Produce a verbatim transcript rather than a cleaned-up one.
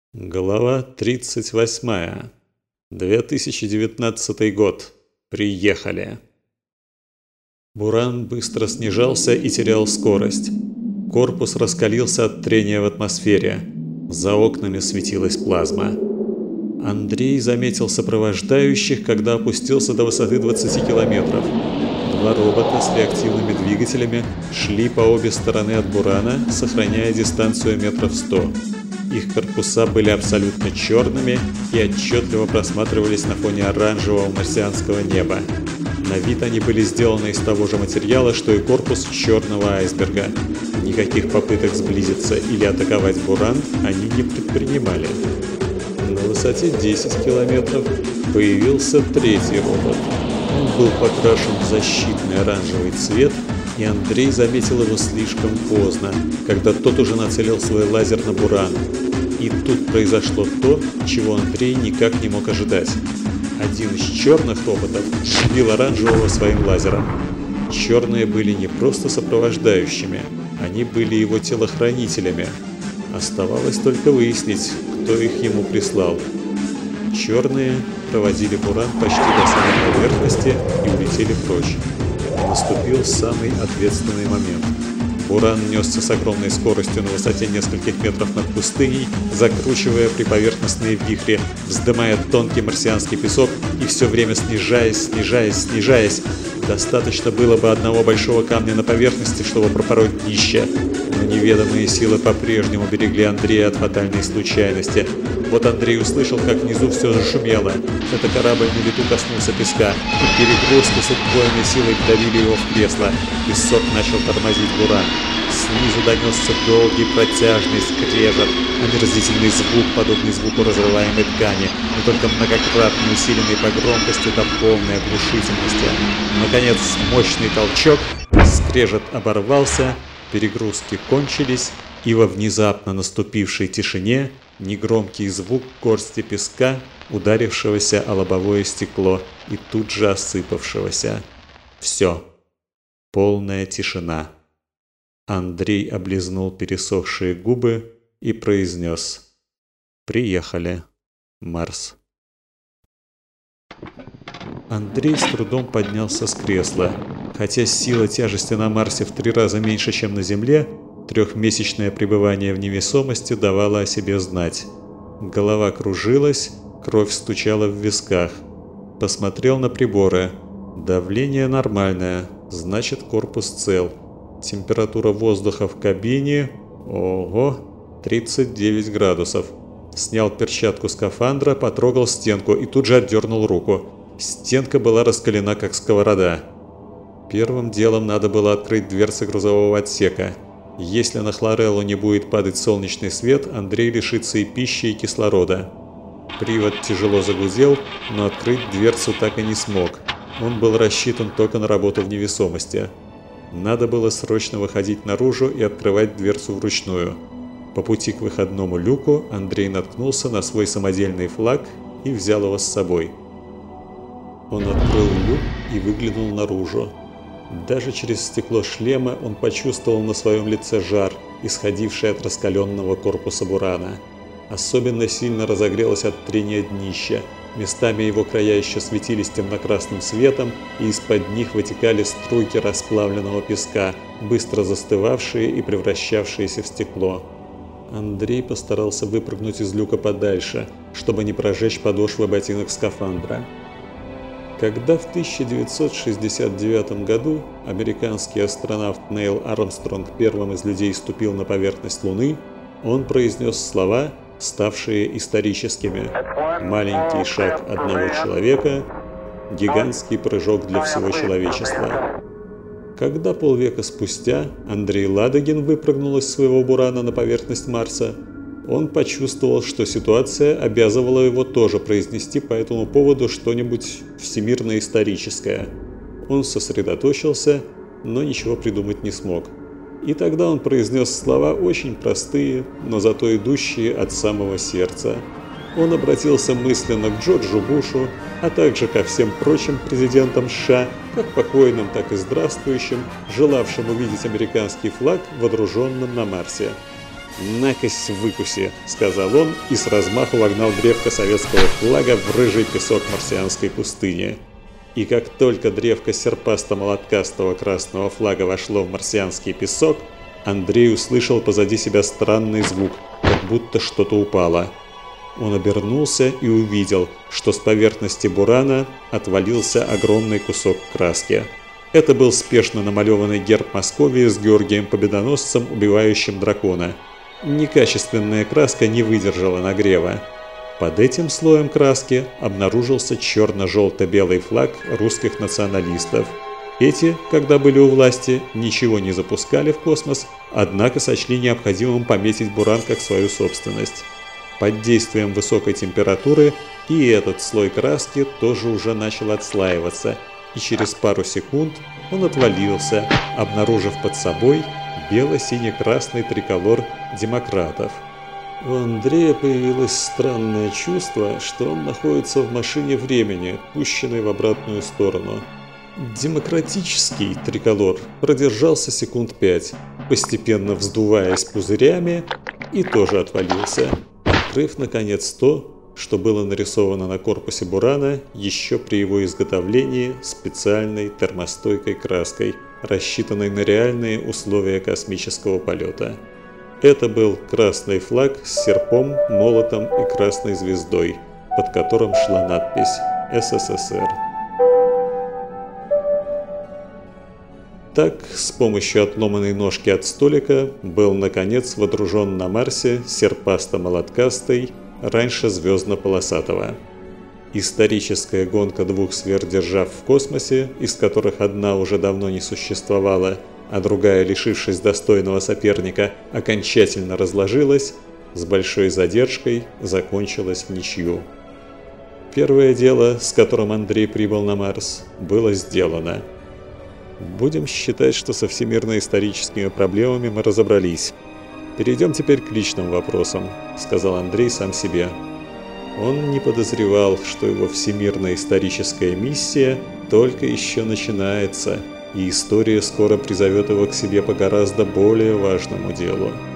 Глава тридцать восьмая. две тысячи девятнадцатый год. Приехали. Буран быстро снижался и терял скорость. Корпус раскалился от трения в атмосфере. За окнами светилась плазма. Андрей заметил сопровождающих, когда опустился до высоты двадцати километров. Два робота с реактивными двигателями шли по обе стороны от Бурана, сохраняя дистанцию метров сто. Их корпуса были абсолютно черными и отчетливо просматривались на фоне оранжевого марсианского неба. На вид они были сделаны из того же материала, что и корпус черного айсберга. Никаких попыток сблизиться или атаковать Буран они не предпринимали. На высоте десять километров появился третий робот. Он был покрашен в защитный оранжевый цвет, и Андрей заметил его слишком поздно, когда тот уже нацелил свой лазер на Буран. И тут произошло то, чего Андрей никак не мог ожидать. Один из черных роботов сбил оранжевого своим лазером. Черные были не просто сопровождающими, они были его телохранителями. Оставалось только выяснить, кто их ему прислал. Черные проводили Буран почти до самой поверхности и улетели прочь. Наступил самый ответственный момент. Буран несся с огромной скоростью на высоте нескольких метров над пустыней, закручивая приповерхностные вихри, вздымая тонкий марсианский песок и все время снижаясь, снижаясь, снижаясь. Достаточно было бы одного большого камня на поверхности, чтобы пропороть днище. Но неведомые силы по-прежнему берегли Андрея от фатальной случайности. Вот Андрей услышал, как внизу все зашумело. Это корабль на лету коснулся песка, и перегрузки с удвоенной силой вдавили его в кресло. Песок начал тормозить Буран. Снизу донесся долгий протяжный скрежет, омерзительный звук, подобный звуку разрываемой ткани, но только многократно усиленный по громкости до полной оглушительности. Наконец, мощный толчок, скрежет оборвался, перегрузки кончились, и во внезапно наступившей тишине негромкий звук горсти песка, ударившегося о лобовое стекло и тут же осыпавшегося. Все. Полная тишина. Андрей облизнул пересохшие губы и произнес: «Приехали, Марс». Андрей с трудом поднялся с кресла. Хотя сила тяжести на Марсе в три раза меньше, чем на Земле, трехмесячное пребывание в невесомости давало о себе знать. Голова кружилась, кровь стучала в висках. Посмотрел на приборы. Давление нормальное, значит, корпус цел. Температура воздуха в кабине... Ого! тридцать девять градусов. Снял перчатку скафандра, потрогал стенку и тут же отдернул руку. Стенка была раскалена, как сковорода. Первым делом надо было открыть дверцы грузового отсека. Если на Хлореллу не будет падать солнечный свет, Андрей лишится и пищи, и кислорода. Привод тяжело загудел, но открыть дверцу так и не смог. Он был рассчитан только на работу в невесомости. Надо было срочно выходить наружу и открывать дверцу вручную. По пути к выходному люку Андрей наткнулся на свой самодельный флаг и взял его с собой. Он открыл люк и выглянул наружу. Даже через стекло шлема он почувствовал на своем лице жар, исходивший от раскаленного корпуса Бурана. Особенно сильно разогрелось от трения днища. Местами его края еще светились темно-красным светом, и из-под них вытекали струйки расплавленного песка, быстро застывавшие и превращавшиеся в стекло. Андрей постарался выпрыгнуть из люка подальше, чтобы не прожечь подошвы ботинок скафандра. Когда в тысяча девятьсот шестьдесят девятом году американский астронавт Нейл Армстронг первым из людей ступил на поверхность Луны, он произнес слова, ставшие историческими: «Маленький шаг одного человека, гигантский прыжок для всего человечества». Когда полвека спустя Андрей Ладыгин выпрыгнул из своего Бурана на поверхность Марса, он почувствовал, что ситуация обязывала его тоже произнести по этому поводу что-нибудь всемирно-историческое. Он сосредоточился, но ничего придумать не смог. И тогда он произнес слова очень простые, но зато идущие от самого сердца. Он обратился мысленно к Джорджу Бушу, а также ко всем прочим президентам США, как покойным, так и здравствующим, желавшим увидеть американский флаг водруженным на Марсе. «На-кась, выкуси», — сказал он и с размаху вогнал древко советского флага в рыжий песок марсианской пустыни. И как только древко серпасто-молоткастого красного флага вошло в марсианский песок, Андрей услышал позади себя странный звук, как будто что-то упало. Он обернулся и увидел, что с поверхности бурана отвалился огромный кусок краски. Это был спешно намалеванный герб Московии с Георгием Победоносцем, убивающим дракона. Некачественная краска не выдержала нагрева. Под этим слоем краски обнаружился черно-желто-белый флаг русских националистов. Эти, когда были у власти, ничего не запускали в космос, однако сочли необходимым пометить буран как свою собственность. Под действием высокой температуры и этот слой краски тоже уже начал отслаиваться, и через пару секунд он отвалился, обнаружив под собой бело-сине-красный триколор демократов. У Андрея появилось странное чувство, что он находится в машине времени, пущенной в обратную сторону. Демократический триколор продержался секунд пять, постепенно вздуваясь пузырями, и тоже отвалился, открыв, наконец, то, что было нарисовано на корпусе бурана еще при его изготовлении специальной термостойкой краской, рассчитанной на реальные условия космического полета. Это был красный флаг с серпом, молотом и красной звездой, под которым шла надпись «СССР». Так, с помощью отломанной ножки от столика был, наконец, водружен на Марсе серпасто-молоткастый, раньше звездно-полосатого. Историческая гонка двух сверхдержав в космосе, из которых одна уже давно не существовала, а другая, лишившись достойного соперника, окончательно разложилась, с большой задержкой закончилась в ничью. Первое дело, с которым Андрей прибыл на Марс, было сделано. Будем считать, что со всемирно-историческими проблемами мы разобрались. Перейдем теперь к личным вопросам, сказал Андрей сам себе. Он не подозревал, что его всемирно-историческая миссия только еще начинается, и история скоро призовет его к себе по гораздо более важному делу.